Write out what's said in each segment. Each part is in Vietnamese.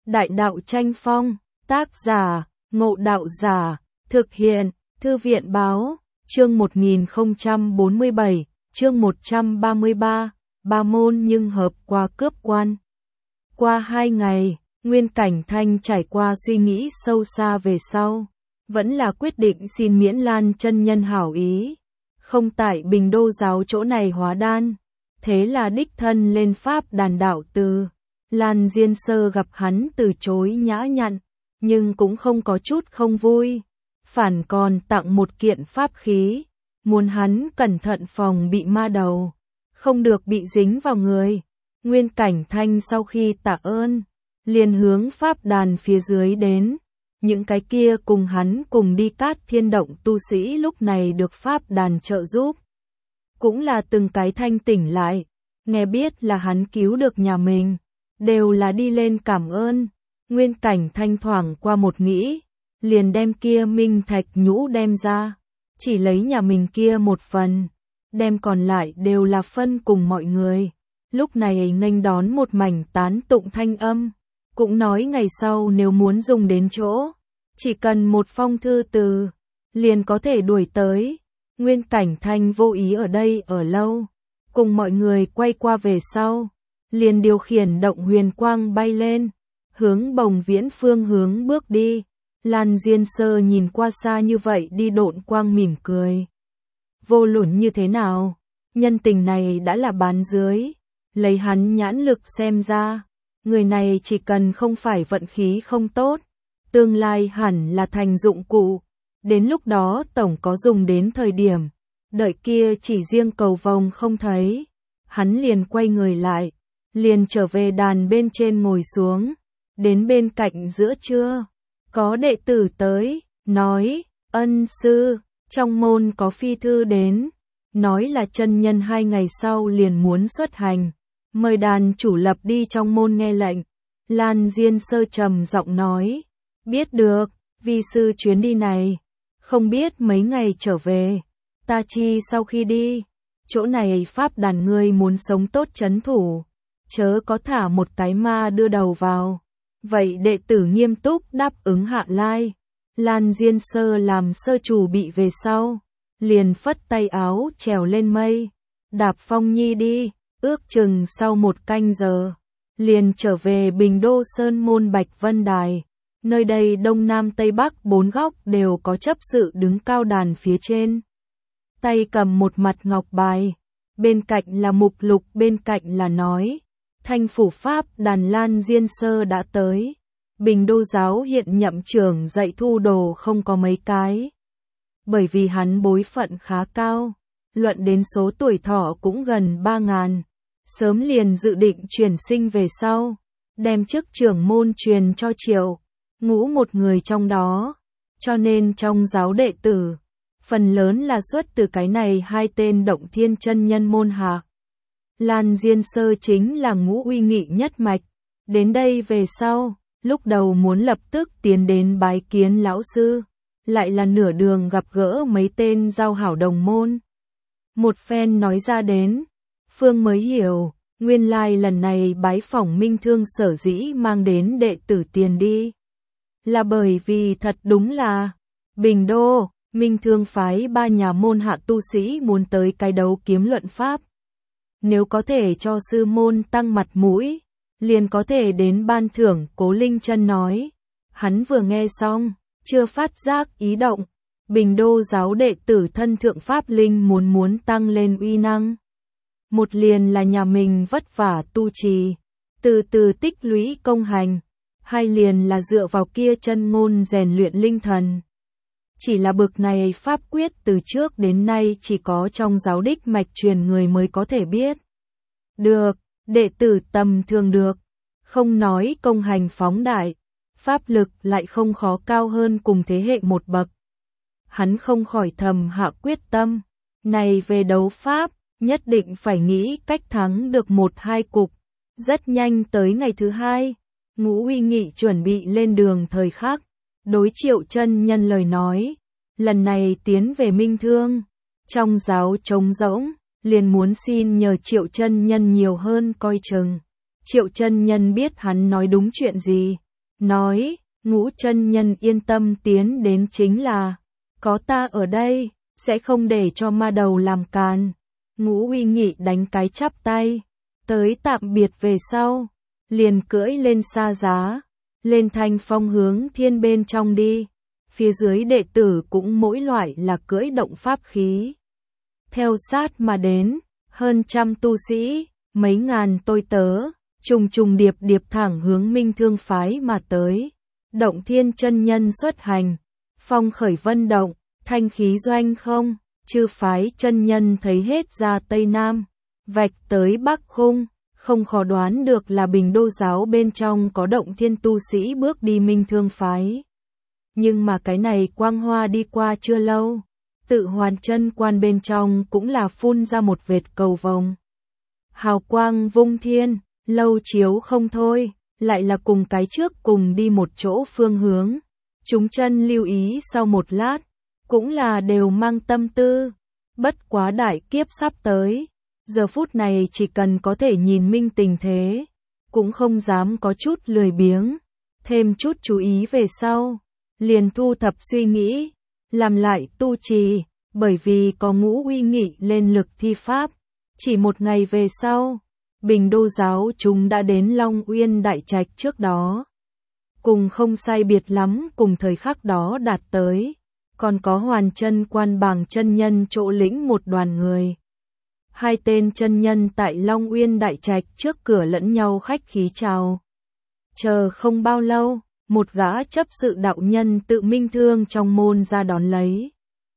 Đại đạo tranh phong, tác giả, Ngộ Đạo Giả, thực hiện, Thư viện báo, chương 1047, chương 133, ba môn nhưng hợp qua cướp quan. Qua 2 ngày, Nguyên Cảnh Thanh trải qua suy nghĩ sâu xa về sau, vẫn là quyết định xin miễn Lan chân nhân hảo ý, không tại Bình Đô giáo chỗ này hóa đan, thế là đích thân lên pháp đàn đạo từ. Lan Diên Sơ gặp hắn từ chối nhã nhặn, nhưng cũng không có chút không vui, phản còn tặng một kiện pháp khí, muốn hắn cẩn thận phòng bị ma đầu, không được bị dính vào người. Nguyên Cảnh Thanh sau khi tạ ơn, liền hướng pháp đàn phía dưới đến, những cái kia cùng hắn cùng đi Cát Thiên Động tu sĩ lúc này được pháp đàn trợ giúp, cũng là từng cái thanh tỉnh lại, nghe biết là hắn cứu được nhà mình, đều là đi lên cảm ơn. Nguyên Cảnh Thanh thoảng qua một nghĩ, liền đem kia minh thạch nhũ đem ra, chỉ lấy nhà mình kia một phần, đem còn lại đều là phân cùng mọi người. Lúc này nghênh đón một mảnh tán tụng thanh âm, cũng nói ngày sau nếu muốn dùng đến chỗ, chỉ cần một phong thư từ, liền có thể đuổi tới. Nguyên Cảnh Thanh vô ý ở đây ở lâu, cùng mọi người quay qua về sau, liền điều khiển động huyền quang bay lên, hướng Bồng Viễn phương hướng bước đi. Lan Diên Sơ nhìn qua xa như vậy đi độn quang mỉm cười. Vô luận như thế nào, nhân tình này đã là bán dưới, lấy hắn nhãn lực xem ra, người này chỉ cần không phải vận khí không tốt, tương lai hẳn là thành dụng cụ, đến lúc đó tổng có dùng đến thời điểm, đợi kia chỉ riêng cầu vồng không thấy, hắn liền quay người lại, liền trở về đàn bên trên ngồi xuống, đến bên cạnh giữa trưa, có đệ tử tới, nói, ân sư, trong môn có phi thư đến, nói là chân nhân 2 ngày sau liền muốn xuất hành, mời đàn chủ lập đi trong môn nghe lệnh. Lan Diên Sơ trầm giọng nói, biết được, vi sư chuyến đi này, không biết mấy ngày trở về, ta chi sau khi đi, chỗ này pháp đàn ngươi muốn sống tốt trấn thủ, chớ có thả một cái ma đưa đầu vào. Vậy đệ tử nghiêm túc đáp ứng hạ lai. Lan Diên Sơ làm sơ chủ bị về sau, liền phất tay áo trèo lên mây, đạp phong nhi đi, ước chừng sau 1 canh giờ, liền trở về Bình Đô Sơn môn Bạch Vân Đài. Nơi đây đông nam tây bắc 4 góc đều có chấp sự đứng cao đàn phía trên, tay cầm một mặt ngọc bài, bên cạnh là mục lục, bên cạnh là nói, Thanh phủ pháp đàn Lan Diên Sơ đã tới. Bình Đô giáo hiện nhậm trưởng dạy thu đồ không có mấy cái, bởi vì hắn bối phận khá cao, luận đến số tuổi thọ cũng gần 3.000, sớm liền dự định chuyển sinh về sau, đem chức trưởng môn truyền cho Triệu Ngũ một người trong đó, cho nên trong giáo đệ tử, phần lớn là xuất từ cái này 2 tên Động Thiên chân nhân môn hạ. Lan Diên Sơ chính là Ngũ uy nghị nhất mạch, đến đây về sau, lúc đầu muốn lập tức tiến đến bái kiến lão sư, lại là nửa đường gặp gỡ mấy tên giao hảo đồng môn. Một phen nói ra đến, Phương mới hiểu, nguyên lai lần này bái phỏng Minh Thương sở dĩ mang đến đệ tử tiền đi, là bởi vì thật đúng là Bình Đô, Minh Thương phái 3 nhà môn hạ tu sĩ muốn tới cái đấu kiếm luận pháp. Nếu có thể cho sư môn tăng mặt mũi, liền có thể đến ban thưởng. Cố Linh Chân nói. Hắn vừa nghe xong, chưa phát giác ý động, Bình Đô giáo đệ tử thân thượng pháp linh muốn tăng lên uy năng. Một liền là nhà mình vất vả tu trì, từ từ tích lũy công hành, 2 liền là dựa vào kia chân ngôn rèn luyện linh thần. Chỉ là bực này pháp quyết từ trước đến nay chỉ có trong giáo đích mạch truyền người mới có thể biết. Được, đệ tử tầm thường được, không nói công hành phóng đại, pháp lực lại không khó cao hơn cùng thế hệ một bậc. Hắn không khỏi thầm hạ quyết tâm, này về đấu pháp, nhất định phải nghĩ cách thắng được 1-2 cục. Rất nhanh tới ngày thứ 2, Ngũ uy nghị chuẩn bị lên đường thời khắc, đối Triệu chân nhân lời nói, lần này tiến về Minh Thương, trong giáo trống rỗng, liền muốn xin nhờ Triệu chân nhân nhiều hơn coi chừng. Triệu chân nhân biết hắn nói đúng chuyện gì, nói, Ngũ chân nhân yên tâm tiến đến chính là, có ta ở đây, sẽ không để cho ma đầu làm càn. Ngũ Uy Nghị đánh cái chắp tay, tới tạm biệt về sau, liền cưỡi lên xa giá, lên Thanh Phong hướng thiên bên trong đi. Phía dưới đệ tử cũng mỗi loại là cưỡi động pháp khí. Theo sát mà đến, hơn trăm tu sĩ, mấy ngàn tôi tớ, trùng trùng điệp điệp thẳng hướng Minh Thương phái mà tới. Động Thiên chân nhân xuất hành, phong khởi vân động, thanh khí doanh không, chư phái chân nhân thấy hết ra Tây Nam, vạch tới Bắc Khung, không khó đoán được là Bình Đô giáo bên trong có Động Thiên tu sĩ bước đi Minh Thương phái. Nhưng mà cái này quang hoa đi qua chưa lâu, tự Hoàn Chân quan bên trong cũng là phun ra một vệt cầu vồng. Hào quang vung thiên, lâu chiếu không thôi, lại là cùng cái trước cùng đi một chỗ phương hướng. Chúng chân lưu ý sau một lát, cũng là đều mang tâm tư, bất quá đại kiếp sắp tới, giờ phút này chỉ cần có thể nhìn minh tình thế, cũng không dám có chút lười biếng, thêm chút chú ý về sau, liền thu thập suy nghĩ, làm lại tu trì, bởi vì có Ngũ Uy Nghị lên lực thi pháp, chỉ một ngày về sau, Bình Đô giáo chúng đã đến Long Uyên Đại Trạch trước đó. Cùng không sai biệt lắm cùng thời khắc đó đạt tới, còn có Hoàn Chân quan bảng chân nhân chỗ lĩnh một đoàn người. Hai tên chân nhân tại Long Uyên Đại Trạch trước cửa lẫn nhau khách khí chào. Chờ không bao lâu, một gã chấp sự đạo nhân tự Minh Thương trong môn ra đón lấy.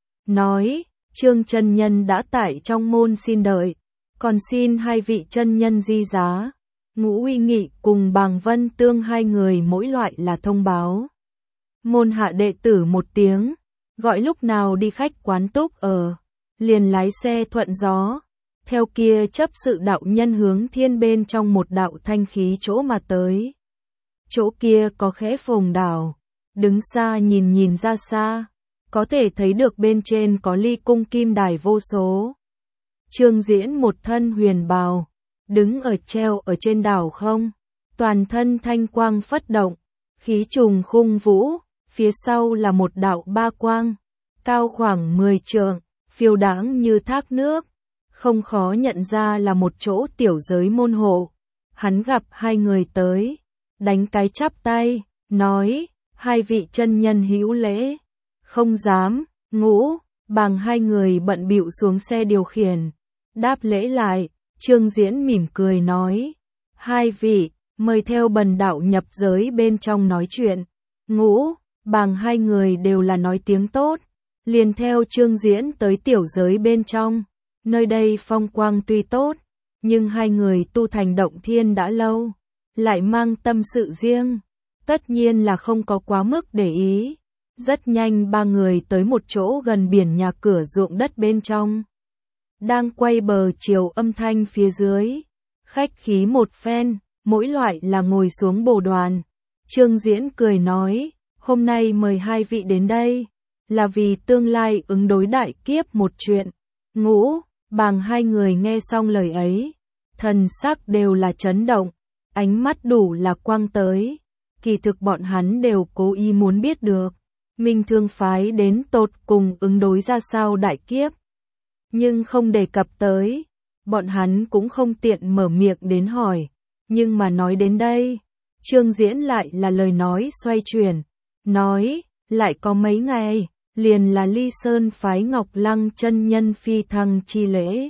Nói, Trương chân nhân đã tại trong môn xin đợi, còn xin hai vị chân nhân di giá. Ngũ Uy Nghị cùng Bàng Vân Tương hai người mỗi loại là thông báo. Môn hạ đệ tử một tiếng, gọi lúc nào đi khách quán túc ở, liền lái xe thuận gió. Theo kia chấp sự đạo nhân hướng thiên bên trong một đạo thanh khí chỗ mà tới. Chỗ kia có khẽ phồng đảo, đứng xa nhìn ra xa, có thể thấy được bên trên có ly cung kim đài vô số. Trương Diễn một thân huyền bào, đứng ở treo ở trên đảo không, toàn thân thanh quang phất động, khí trùng khung vũ, phía sau là một đạo ba quang, cao khoảng 10 trượng, phiêu đãng như thác nước, không khó nhận ra là một chỗ tiểu giới môn hộ. Hắn gặp hai người tới, đánh cái chắp tay, nói, hai vị chân nhân hữu lễ, không dám. Ngũ, Bàng hai người bận bịu xuống xe điều khiển, đáp lễ lại. Trương Diễn mỉm cười nói, hai vị, mời theo bần đạo nhập giới bên trong nói chuyện. Ngũ, Bàng hai người đều là nói tiếng tốt, liền theo Trương Diễn tới tiểu giới bên trong. Nơi đây phong quang tuy tốt, nhưng hai người tu thành Động Thiên đã lâu, lại mang tâm sự riêng, tất nhiên là không có quá mức để ý. Rất nhanh ba người tới một chỗ gần biển nhà cửa ruộng đất bên trong. Đang quay bờ chiều âm thanh phía dưới, khách khí một phen, mỗi loại là ngồi xuống bồ đoàn. Trương Diễn cười nói, hôm nay mời hai vị đến đây, là vì tương lai ứng đối đại kiếp một chuyện. Ngũ, Bàng hai người nghe xong lời ấy, thần sắc đều là chấn động, ánh mắt đủ là quang tới. Kỳ thực bọn hắn đều cố ý muốn biết được, Minh Thương phái đến tột cùng ứng đối ra sao đại kiếp. Nhưng không đề cập tới, bọn hắn cũng không tiện mở miệng đến hỏi. Nhưng mà nói đến đây, Trương Diễn lại là lời nói xoay chuyển, nói, lại có mấy ngày, liền là Ly Sơn phái Ngọc Lăng chân nhân phi thăng chi lễ.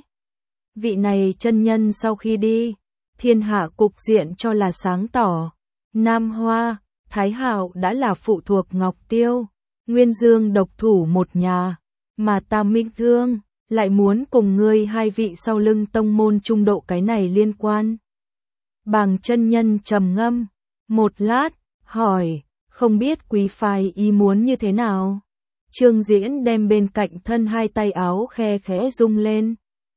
Vị này chân nhân sau khi đi, thiên hạ cục diện cho là sáng tỏ. Nam Hoa, Thái Hạo đã là phụ thuộc Ngọc Tiêu, Nguyên Dương độc thủ một nhà, mà ta Minh Thương lại muốn cùng ngươi hai vị sau lưng tông môn trung độ cái này liên quan. Bàng chân nhân trầm ngâm một lát, hỏi, không biết quý phái ý muốn như thế nào? Trương Diễn đem bên cạnh thân hai tay áo khe khẽ rung lên,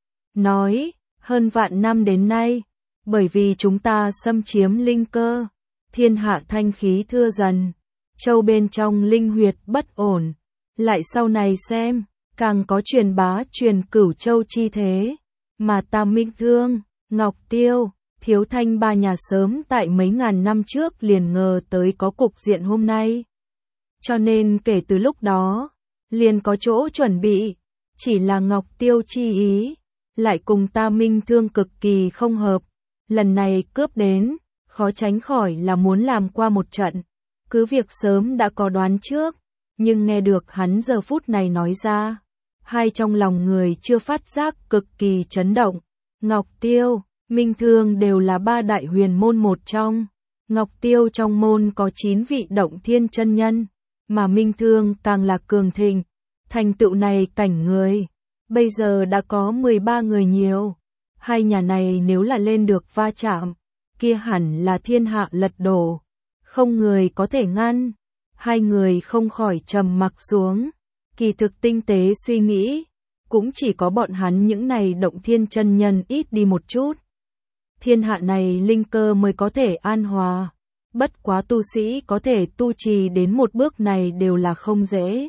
nói, hơn vạn năm đến nay, bởi vì chúng ta xâm chiếm linh cơ, thiên hạ thanh khí thưa dần, châu bên trong linh huyệt bất ổn, lại sau này xem, càng có truyền bá truyền cửu châu chi thế, mà ta Minh Thương, Ngọc Tiêu, Thiếu Thanh ba nhà sớm tại mấy ngàn năm trước liền ngờ tới có cục diện hôm nay. Cho nên kể từ lúc đó, liền có chỗ chuẩn bị, chỉ là Ngọc Tiêu chi ý, lại cùng ta Minh Thương cực kỳ không hợp. Lần này cướp đến, khó tránh khỏi là muốn làm qua một trận. Cứ việc sớm đã có đoán trước, nhưng nghe được hắn giờ phút này nói ra, hai trong lòng người chưa phát giác cực kỳ chấn động. Ngọc Tiêu, Minh Thương đều là ba đại huyền môn một trong. Ngọc Tiêu trong môn có 9 vị động thiên chân nhân, mà Minh Thương càng là cường thịnh. Thành tựu này cảnh người, bây giờ đã có 13 người nhiều. Hai nhà này nếu là lên được va chạm, kia hẳn là thiên hạ lật đổ, không người có thể ngăn. Hai người không khỏi trầm mặc xuống, kỳ thực tinh tế suy nghĩ, cũng chỉ có bọn hắn những này động thiên chân nhân ít đi một chút. Thiên hạ này linh cơ mới có thể an hòa, bất quá tu sĩ có thể tu trì đến một bước này đều là không dễ.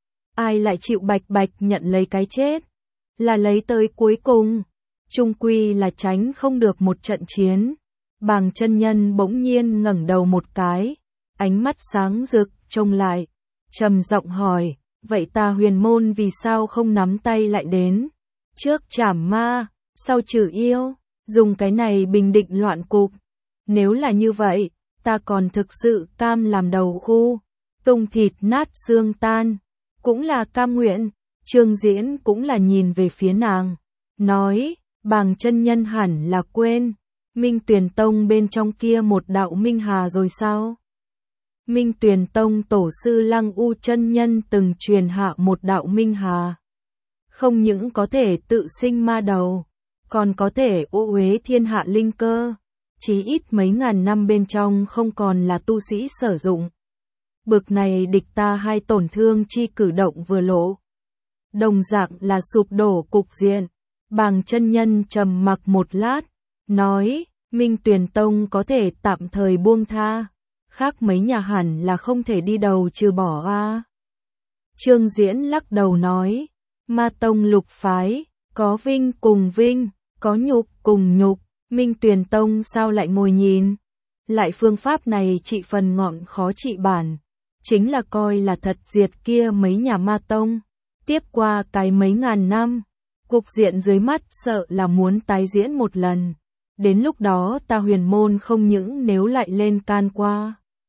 Ai lại chịu bạch bạch nhận lấy cái chết, là lấy tới cuối cùng, chung quy là tránh không được một trận chiến. Bàng chân nhân bỗng nhiên ngẩng đầu một cái, ánh mắt sáng rực, trông lại, trầm giọng hỏi, vậy ta huyền môn vì sao không nắm tay lại đến? Trước trảm ma, sau trừ yêu, dùng cái này bình định loạn cục. Nếu là như vậy, ta còn thực sự cam làm đầu khu, tung thịt nát xương tan, cũng là cam nguyện. Trương Diễn cũng là nhìn về phía nàng, nói, Bàng chân nhân hẳn là quên, Minh Tuyền Tông bên trong kia một đạo Minh Hà rồi sao? Minh Tuyền Tông tổ sư Lăng U chân nhân từng truyền hạ một đạo Minh Hà. Không những có thể tự sinh ma đầu, còn có thể ô uế thiên hạ linh cơ, chí ít mấy ngàn năm bên trong không còn là tu sĩ sử dụng. Bực này địch ta hai tổn thương chi cử động vừa lộ, đồng dạng là sụp đổ cục diện. Bàng chân nhân trầm mặc một lát, nói, Minh Tuyền Tông có thể tạm thời buông tha, khác mấy nhà hẳn là không thể đi đầu trừ bỏ a. Trương Diễn lắc đầu nói, Ma Tông lục phái, có vinh cùng vinh, có nhục cùng nhục, Minh Tuyền Tông sao lại ngồi nhìn? Lại phương pháp này trị phần ngọn khó trị bản, chính là coi là thật diệt kia mấy nhà Ma Tông. Tiếp qua cái mấy ngàn năm, cục diện dưới mắt sợ là muốn tái diễn một lần. Đến lúc đó ta huyền môn không những nếu lại lên can qua,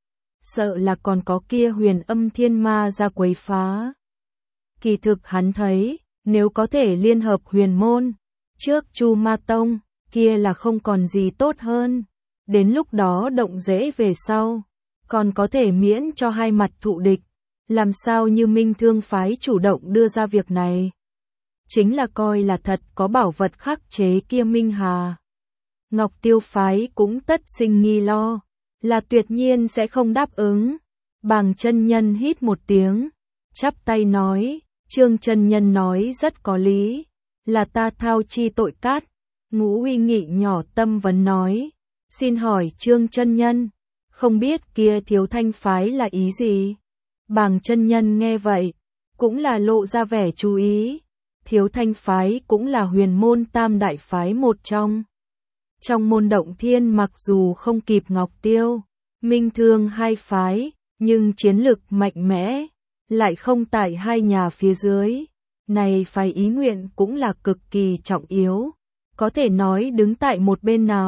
sợ là còn có kia huyền âm thiên ma ra quấy phá. Kỳ thực hắn thấy, nếu có thể liên hợp huyền môn, trước Chu Ma Tông, kia là không còn gì tốt hơn. Đến lúc đó động dễ về sau, còn có thể miễn cho hai mặt thụ địch. Làm sao như Minh Thương phái chủ động đưa ra việc này? Chính là coi là thật có bảo vật khắc chế kia Minh Hà. Ngọc Tiêu phái cũng tất sinh nghi lo, là tuyệt nhiên sẽ không đáp ứng. Bàng chân nhân hít một tiếng, chắp tay nói, Trương chân nhân nói rất có lý, là ta thao chi tội cát. Ngũ Uy Nghị nhỏ tâm vấn nói, xin hỏi Trương chân nhân, không biết kia Thiếu Thanh phái là ý gì? Bàng chân nhân nghe vậy, cũng là lộ ra vẻ chú ý. Thiếu Thanh phái cũng là huyền môn tam đại phái một trong. Trong môn động thiên mặc dù không kịp Ngọc Tiêu, Minh Thương hai phái, nhưng chiến lực mạnh mẽ, lại không tại hai nhà phía dưới. Này phái ý nguyện cũng là cực kỳ trọng yếu. Có thể nói đứng tại một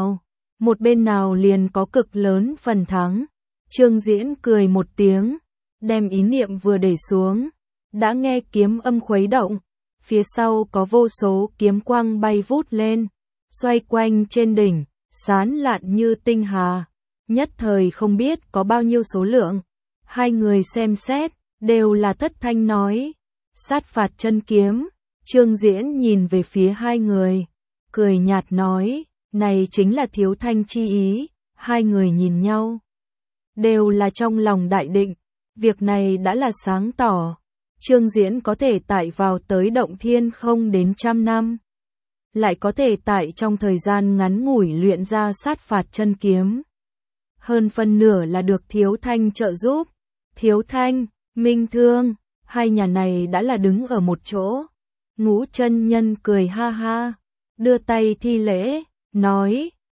bên nào liền có cực lớn phần thắng. Trương Diễn cười một tiếng, đem ý niệm vừa để xuống, đã nghe kiếm âm khuấy động, phía sau có vô số kiếm quang bay vút lên, xoay quanh trên đỉnh, sán lạn như tinh hà, nhất thời không biết có bao nhiêu số lượng. Hai người xem xét, đều là thất thanh nói, sát phạt chân kiếm. Trương Diễn nhìn về phía hai người, cười nhạt nói, này chính là Thiếu Thanh chi ý. Hai người nhìn nhau, đều là trong lòng đại định, việc này đã là sáng tỏ. Trương Diễn có thể tại vào tới động thiên không đến 100 năm, lại có thể tại trong thời gian ngắn ngủi luyện ra sát phạt chân kiếm. Hơn phân nửa là được Thiếu Thanh trợ giúp. Thiếu Thanh, Minh Thương, hai nhà này đã là đứng ở một chỗ. Ngũ chân nhân cười ha ha, đưa tay thi lễ, nói,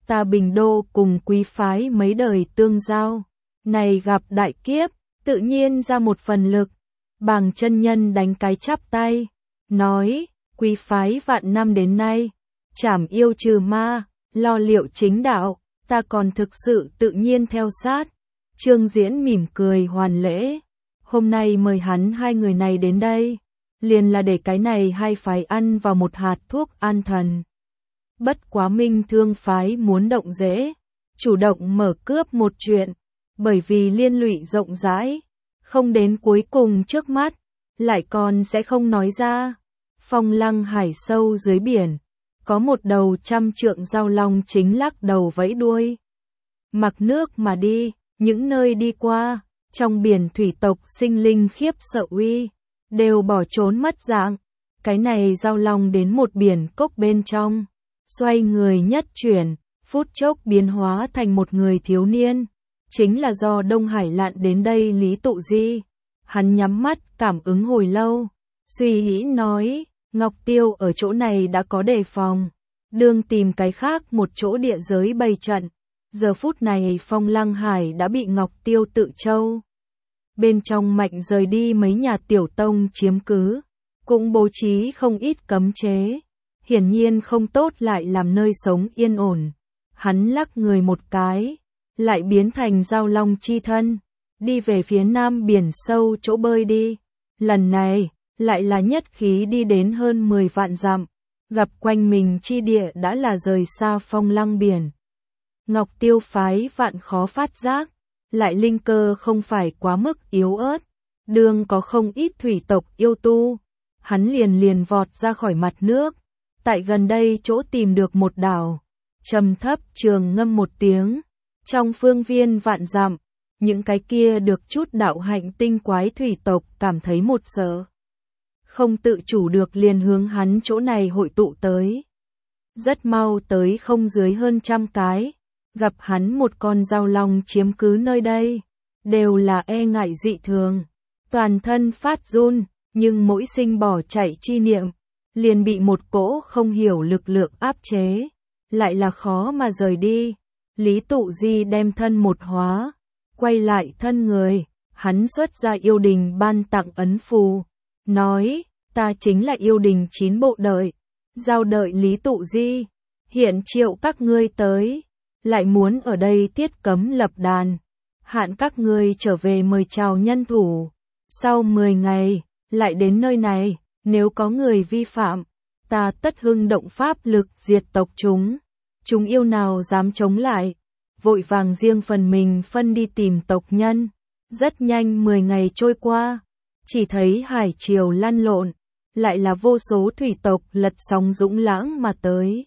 ta Bình Đô cùng quý phái mấy đời tương giao, này gặp đại kiếp, tự nhiên ra một phần lực. Bàng chân nhân đánh cái chắp tay, nói, quý phái vạn năm đến nay, trảm yêu trừ ma, lo liệu chính đạo, ta còn thực sự tự nhiên theo sát. Trương Diễn mỉm cười hoàn lễ, hôm nay mời hắn hai người này đến đây, liền là để cái này hai phái ăn vào một hạt thuốc an thần. Bất quá Minh Thương phái muốn động dễ, chủ động mở cướp một chuyện, bởi vì liên lụy rộng rãi, không đến cuối cùng trước mắt, lại còn sẽ không nói ra. Phong Lăng Hải sâu dưới biển, có một đầu 100 trượng giao long chính lắc đầu vẫy đuôi. Mặc nước mà đi, những nơi đi qua, trong biển thủy tộc sinh linh khiếp sợ uy, đều bỏ trốn mất dạng. Cái này giao long đến một biển cốc bên trong, xoay người nhất chuyển, phút chốc biến hóa thành một người thiếu niên, chính là do Đông Hải lặn đến đây Lý Tụ Di. Hắn nhắm mắt cảm ứng hồi lâu, suy nghĩ nói, Ngọc Tiêu ở chỗ này đã có đề phòng, đương tìm cái khác một chỗ địa giới bày trận. Giờ phút này Phong Lăng Hải đã bị Ngọc Tiêu tự châu bên trong mạnh rời đi mấy nhà tiểu tông chiếm cứ, cũng bố trí không ít cấm chế, hiển nhiên không tốt lại làm nơi sống yên ổn. Hắn lắc người một cái, lại biến thành giao long chi thân, đi về phía nam biển sâu chỗ bơi đi. Lần này, lại là nhất khí đi đến hơn 10 vạn dặm, gặp quanh mình chi địa đã là rời xa Phong Lăng biển. Ngọc Tiêu phái vạn khó phát giác, lại linh cơ không phải quá mức yếu ớt, đường có không ít thủy tộc yêu tu, hắn liền vọt ra khỏi mặt nước, tại gần đây chỗ tìm được một đảo, trầm thấp trường ngâm một tiếng, trong phương viên vạn dặm, những cái kia được chút đạo hạnh tinh quái thủy tộc cảm thấy một sợ, không tự chủ được liền hướng hắn chỗ này hội tụ tới. Rất mau tới không dưới hơn 100 cái. Gặp hắn một con giao long chiếm cứ nơi đây, đều là e ngại dị thường, toàn thân phát run, nhưng mỗi sinh bỏ chạy chi niệm, liền bị một cỗ không hiểu lực lượng áp chế, lại là khó mà rời đi. Lý Tụ Di đem thân một hóa, quay lại thân người, hắn xuất ra yêu đình ban tặng ấn phù, nói, ta chính là yêu đình 9 bộ đợi, giao đợi Lý Tụ Di, hiện triệu các ngươi tới. Lại muốn ở đây tiết cấm lập đàn, hạn các ngươi trở về mời chào nhân thủ. Sau 10 ngày, lại đến nơi này, nếu có người vi phạm, ta tất hưng động pháp lực diệt tộc chúng. Chúng yêu nào dám chống lại, vội vàng riêng phần mình phân đi tìm tộc nhân. Rất nhanh 10 ngày trôi qua, chỉ thấy hải triều lăn lộn, lại là vô số thủy tộc lật sóng dũng lãng mà tới.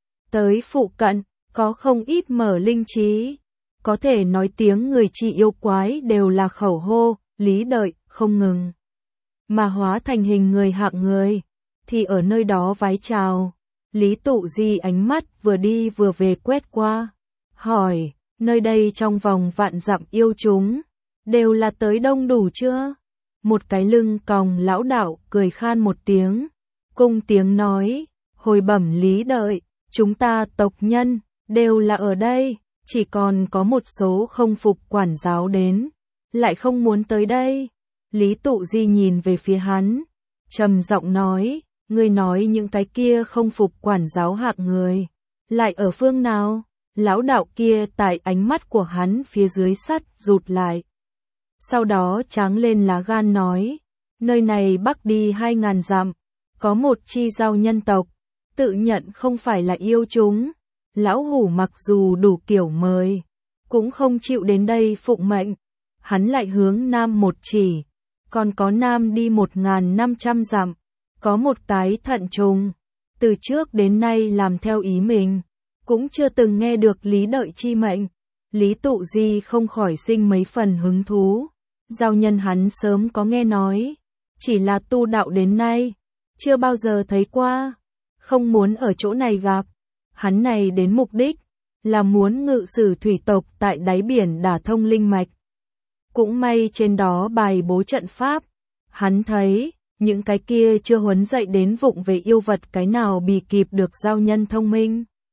Tới phụ cận, có không ít mở linh trí, có thể nói tiếng người chi yêu quái đều là khẩu hô, lý đợi, không ngừng. Mà hóa thành hình người hạng người, thì ở nơi đó vái chào. Lý Tụ Di ánh mắt vừa đi vừa về quét qua, hỏi, nơi đây trong vòng vạn dặm yêu chúng, đều là tới đông đủ chưa? Một cái lưng còng lão đạo cười khan một tiếng, cung tiếng nói, hồi bẩm lý đợi, chúng ta tộc nhân, đều là ở đây, chỉ còn có một số không phục quản giáo đến, lại không muốn tới đây. Lý Tụ Di nhìn về phía hắn, trầm giọng nói, ngươi nói những cái kia không phục quản giáo hạng người, lại ở phương nào? Lão đạo kia tại ánh mắt của hắn phía dưới sắt rụt lại. Sau đó tráng lên lá gan nói, nơi này bắc đi 2000 dặm, có một chi giao nhân tộc, tự nhận không phải là yêu chúng. Lão hủ mặc dù đủ kiểu mời, cũng không chịu đến đây phụng mệnh. Hắn lại hướng nam một chỉ, còn có nam đi 1500 dặm, có một cái thận trùng, từ trước đến nay làm theo ý mình, cũng chưa từng nghe được lý đợi chi mệnh. Lý Tụ Di không khỏi sinh mấy phần hứng thú, giao nhân hắn sớm có nghe nói, chỉ là tu đạo đến nay, chưa bao giờ thấy qua, không muốn ở chỗ này gặp. Hắn này đến mục đích, là muốn ngự sử thủy tộc tại đáy biển đả thông linh mạch. Cũng may trên đó bài bố trận pháp, hắn thấy, những cái kia chưa huấn dạy đến vụng về yêu vật cái nào bì kịp được giao nhân thông minh.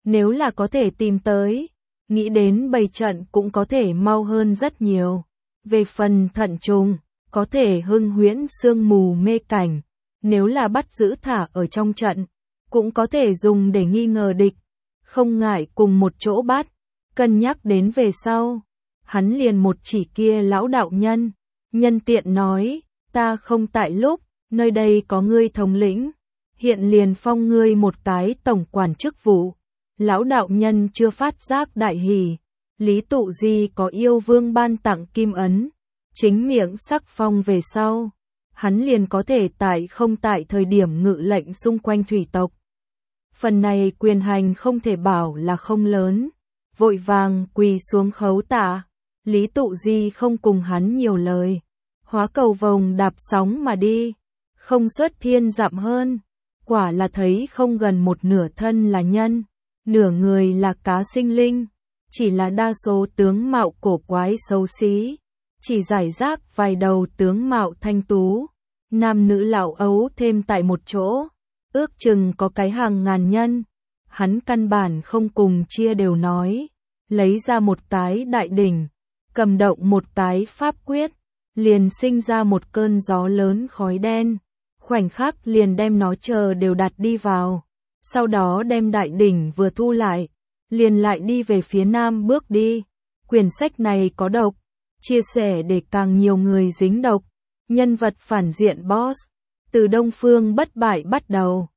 Nếu là có thể tìm tới, nghĩ đến bày trận cũng có thể mau hơn rất nhiều. Về phần thận trùng, có thể hưng huyễn sương mù mê cảnh, nếu là bắt giữ thả ở trong trận, cũng có thể dùng để nghi ngờ địch, không ngại cùng một chỗ bắt, cân nhắc đến về sau. Hắn liền một chỉ kia lão đạo nhân, nhân tiện nói, ta không tại lúc, nơi đây có ngươi thống lĩnh, hiện liền phong ngươi một cái tổng quản chức vụ. Lão đạo nhân chưa phát giác đại hỉ, Lý Tụ Di có yêu vương ban tặng kim ấn, chính miệng sắc phong về sau, hắn liền có thể tại không tại thời điểm ngự lệnh xung quanh thủy tộc. Phần này quyền hành không thể bảo là không lớn, vội vàng quỳ xuống khấu tạ. Lý Tụ Di không cùng hắn nhiều lời, hóa cầu vồng đạp sóng mà đi, không xuất thiên dặm hơn, quả là thấy không gần một nửa thân là nhân, nửa người là cá sinh linh, chỉ là đa số tướng mạo cổ quái xấu xí, chỉ giải rác vài đầu tướng mạo thanh tú, nam nữ lão ấu thêm tại một chỗ, ước chừng có cái hàng ngàn nhân, hắn căn bản không cùng chia đều nói, lấy ra một cái đại đỉnh, cầm động một cái pháp quyết, liền sinh ra một cơn gió lớn khói đen, khoảnh khắc liền đem nó chờ đều đặt đi vào, sau đó đem đại đỉnh vừa thu lại, liền lại đi về phía nam bước đi. Quyển sách này có độc, chia sẻ để càng nhiều người dính độc, nhân vật phản diện boss, từ Đông Phương bất bại bắt đầu.